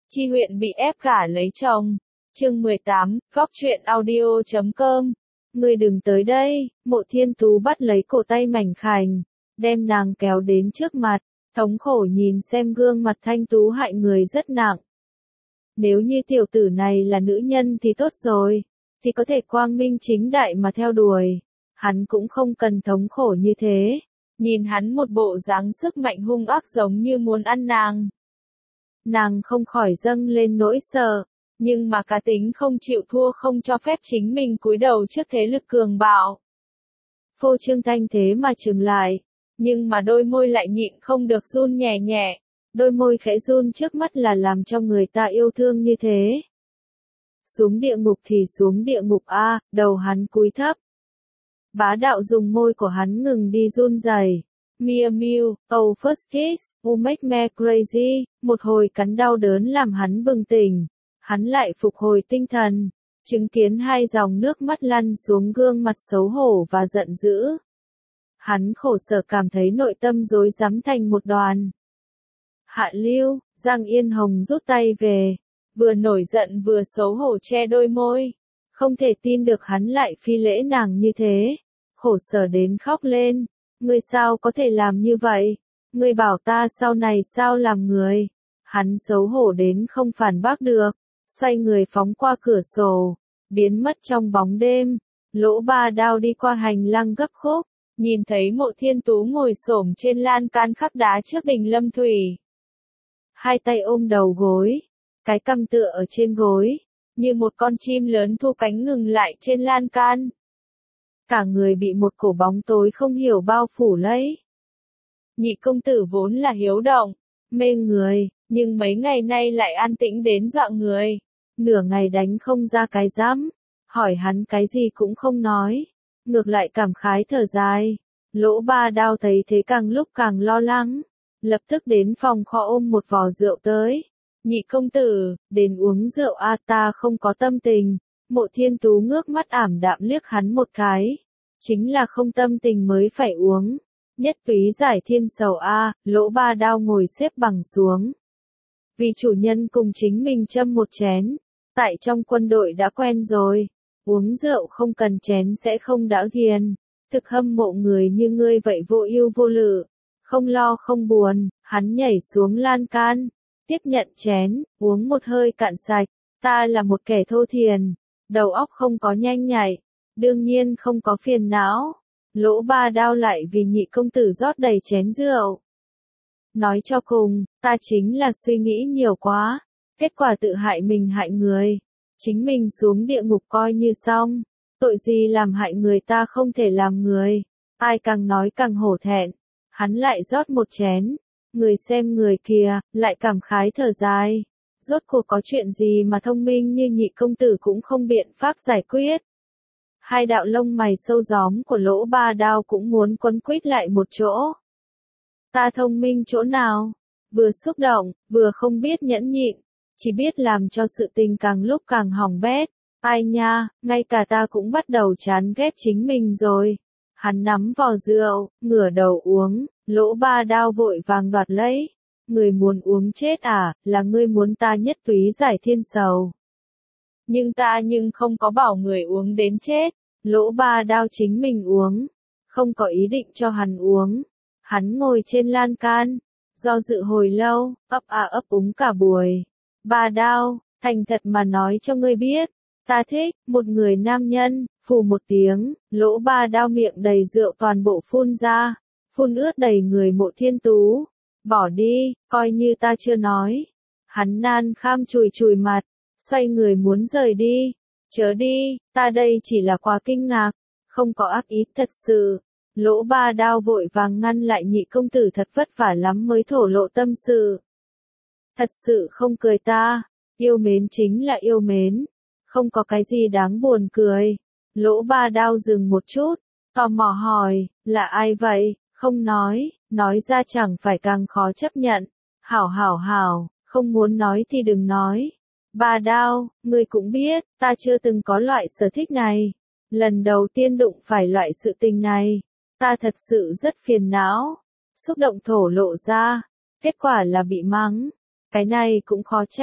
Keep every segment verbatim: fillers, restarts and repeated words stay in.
Chi Huyền bị ép gả lấy chồng. Chương mười tám, góc truyện audio chấm com. Ngươi đừng tới đây, Mộ Thiên Tú bắt lấy cổ tay mảnh khảnh, đem nàng kéo đến trước mặt, thống khổ nhìn xem gương mặt thanh tú hại người rất nặng. Nếu như tiểu tử này là nữ nhân thì tốt rồi, thì có thể quang minh chính đại mà theo đuổi. Hắn cũng không cần thống khổ như thế. Nhìn hắn một bộ dáng sức mạnh hung ác giống như muốn ăn nàng. Nàng không khỏi dâng lên nỗi sợ, nhưng mà cá tính không chịu thua không cho phép chính mình cúi đầu trước thế lực cường bạo. Phô Trương Thanh thế mà trừng lại, nhưng mà đôi môi lại nhịn không được run nhẹ nhẹ, đôi môi khẽ run trước mắt là làm cho người ta yêu thương như thế. Xuống địa ngục thì xuống địa ngục a, đầu hắn cúi thấp. Bá đạo dùng môi của hắn ngừng đi run rẩy. Mia Miu, oh first kiss, you make me crazy, một hồi cắn đau đớn làm hắn bừng tỉnh. Hắn lại phục hồi tinh thần, chứng kiến hai dòng nước mắt lăn xuống gương mặt xấu hổ và giận dữ. Hắn khổ sở cảm thấy nội tâm rối rắm thành một đoàn. Hạ Lưu, Giang Yên Hồng rút tay về, vừa nổi giận vừa xấu hổ che đôi môi. Không thể tin được hắn lại phi lễ nàng như thế, khổ sở đến khóc lên. Ngươi sao có thể làm như vậy? Ngươi bảo ta sau này sao làm người? Hắn xấu hổ đến không phản bác được, xoay người phóng qua cửa sổ, biến mất trong bóng đêm. Lỗ Ba Đao đi qua hành lang gấp khúc, nhìn thấy Mộ Thiên Tú ngồi xổm trên lan can khắc đá trước đình Lâm Thủy. Hai tay ôm đầu gối, cái cằm tựa ở trên gối, như một con chim lớn thu cánh ngừng lại trên lan can. Cả người bị một cổ bóng tối không hiểu bao phủ lấy. Nhị công tử vốn là hiếu động, mê người, nhưng mấy ngày nay lại an tĩnh đến dọa người. Nửa ngày đánh không ra cái rắm, hỏi hắn cái gì cũng không nói, ngược lại cảm khái thở dài. Lỗ Ba Đao thấy thế càng lúc càng lo lắng, lập tức đến phòng kho ôm một vò rượu tới. Nhị công tử, đến uống rượu a, ta không có tâm tình. Mộ Thiên Tú ngước mắt ảm đạm liếc hắn một cái. Chính là không tâm tình mới phải uống. Nhất túy giải thiên sầu a, Lỗ Ba Đao ngồi xếp bằng xuống. Vì chủ nhân cùng chính mình châm một chén. Tại trong quân đội đã quen rồi. Uống rượu không cần chén sẽ không đã ghiền. Thực hâm mộ người như ngươi vậy vô ưu vô lự. Không lo không buồn, hắn nhảy xuống lan can. Tiếp nhận chén, uống một hơi cạn sạch. Ta là một kẻ thô thiền, đầu óc không có nhanh nhạy, đương nhiên không có phiền não. Lỗ Ba Đao lại vì nhị công tử rót đầy chén rượu. Nói cho cùng, ta chính là suy nghĩ nhiều quá, kết quả tự hại mình hại người. Chính mình xuống địa ngục coi như xong, tội gì làm hại người ta không thể làm người. Ai càng nói càng hổ thẹn, hắn lại rót một chén. Người xem người kia, lại cảm khái thở dài. Rốt cuộc có chuyện gì mà thông minh như nhị công tử cũng không biện pháp giải quyết. Hai đạo lông mày sâu gióm của Lỗ Ba Đao cũng muốn quấn quýt lại một chỗ. Ta thông minh chỗ nào? Vừa xúc động, vừa không biết nhẫn nhịn, chỉ biết làm cho sự tình càng lúc càng hỏng bét. Ai nha, ngay cả ta cũng bắt đầu chán ghét chính mình rồi. Hắn nắm vò rượu, ngửa đầu uống, Lỗ Ba Đao vội vàng đoạt lấy. Người muốn uống chết à, là ngươi muốn ta nhất túy giải thiên sầu. Nhưng ta nhưng không có bảo người uống đến chết. Lỗ Ba Đao chính mình uống, không có ý định cho hắn uống. Hắn ngồi trên lan can, do dự hồi lâu, ấp à ấp úng cả buổi. Ba Đao, thành thật mà nói cho ngươi biết, ta thích một người nam nhân. Phù một tiếng, Lỗ Ba Đao miệng đầy rượu toàn bộ phun ra, phun ướt đầy người Mộ Thiên Tú. Bỏ đi, coi như ta chưa nói. Hắn nan kham chùi chùi mặt, xoay người muốn rời đi. Chớ đi, ta đây chỉ là quá kinh ngạc, không có ác ý thật sự. Lỗ Ba Đao vội vàng ngăn lại nhị công tử thật vất vả lắm mới thổ lộ tâm sự. Thật sự không cười ta, yêu mến chính là yêu mến, không có cái gì đáng buồn cười. Lỗ Ba Đao dừng một chút, tò mò hỏi, là ai vậy? Không nói, nói ra chẳng phải càng khó chấp nhận. Hảo hảo hảo, không muốn nói thì đừng nói. Ba Đao, ngươi cũng biết, ta chưa từng có loại sở thích này. Lần đầu tiên đụng phải loại sự tình này, ta thật sự rất phiền não. Xúc động thổ lộ ra, kết quả là bị mắng. Cái này cũng khó trách,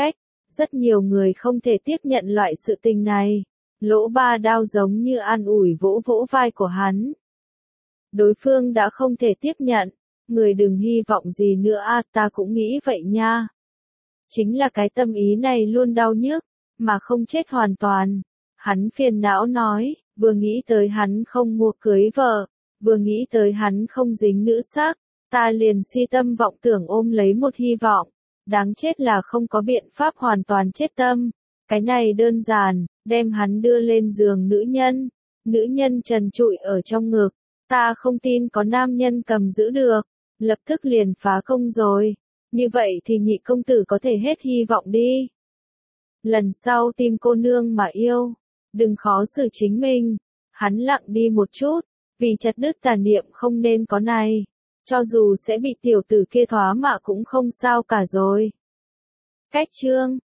Rất nhiều người không thể tiếp nhận loại sự tình này. Lỗ Ba Đao giống như an ủi vỗ vỗ vai của hắn. Đối phương đã không thể tiếp nhận. Người đừng hy vọng gì nữa à, ta cũng nghĩ vậy nha. Chính là cái tâm ý này luôn đau nhức, mà không chết hoàn toàn. Hắn phiền não nói, vừa nghĩ tới hắn không mua cưới vợ, vừa nghĩ tới hắn không dính nữ sắc, ta liền si tâm vọng tưởng ôm lấy một hy vọng. Đáng chết là không có biện pháp hoàn toàn chết tâm. Cái này đơn giản, đem hắn đưa lên giường nữ nhân. Nữ nhân trần trụi ở trong ngực. Ta không tin có nam nhân cầm giữ được. Lập tức liền phá công rồi. Như vậy thì nhị công tử có thể hết hy vọng đi. Lần sau tìm cô nương mà yêu. Đừng khó xử chính mình. Hắn lặng đi một chút. Vì chặt đứt tà niệm không nên có này. Cho dù sẽ bị tiểu tử kia thoá mạ cũng không sao cả rồi. Cách chương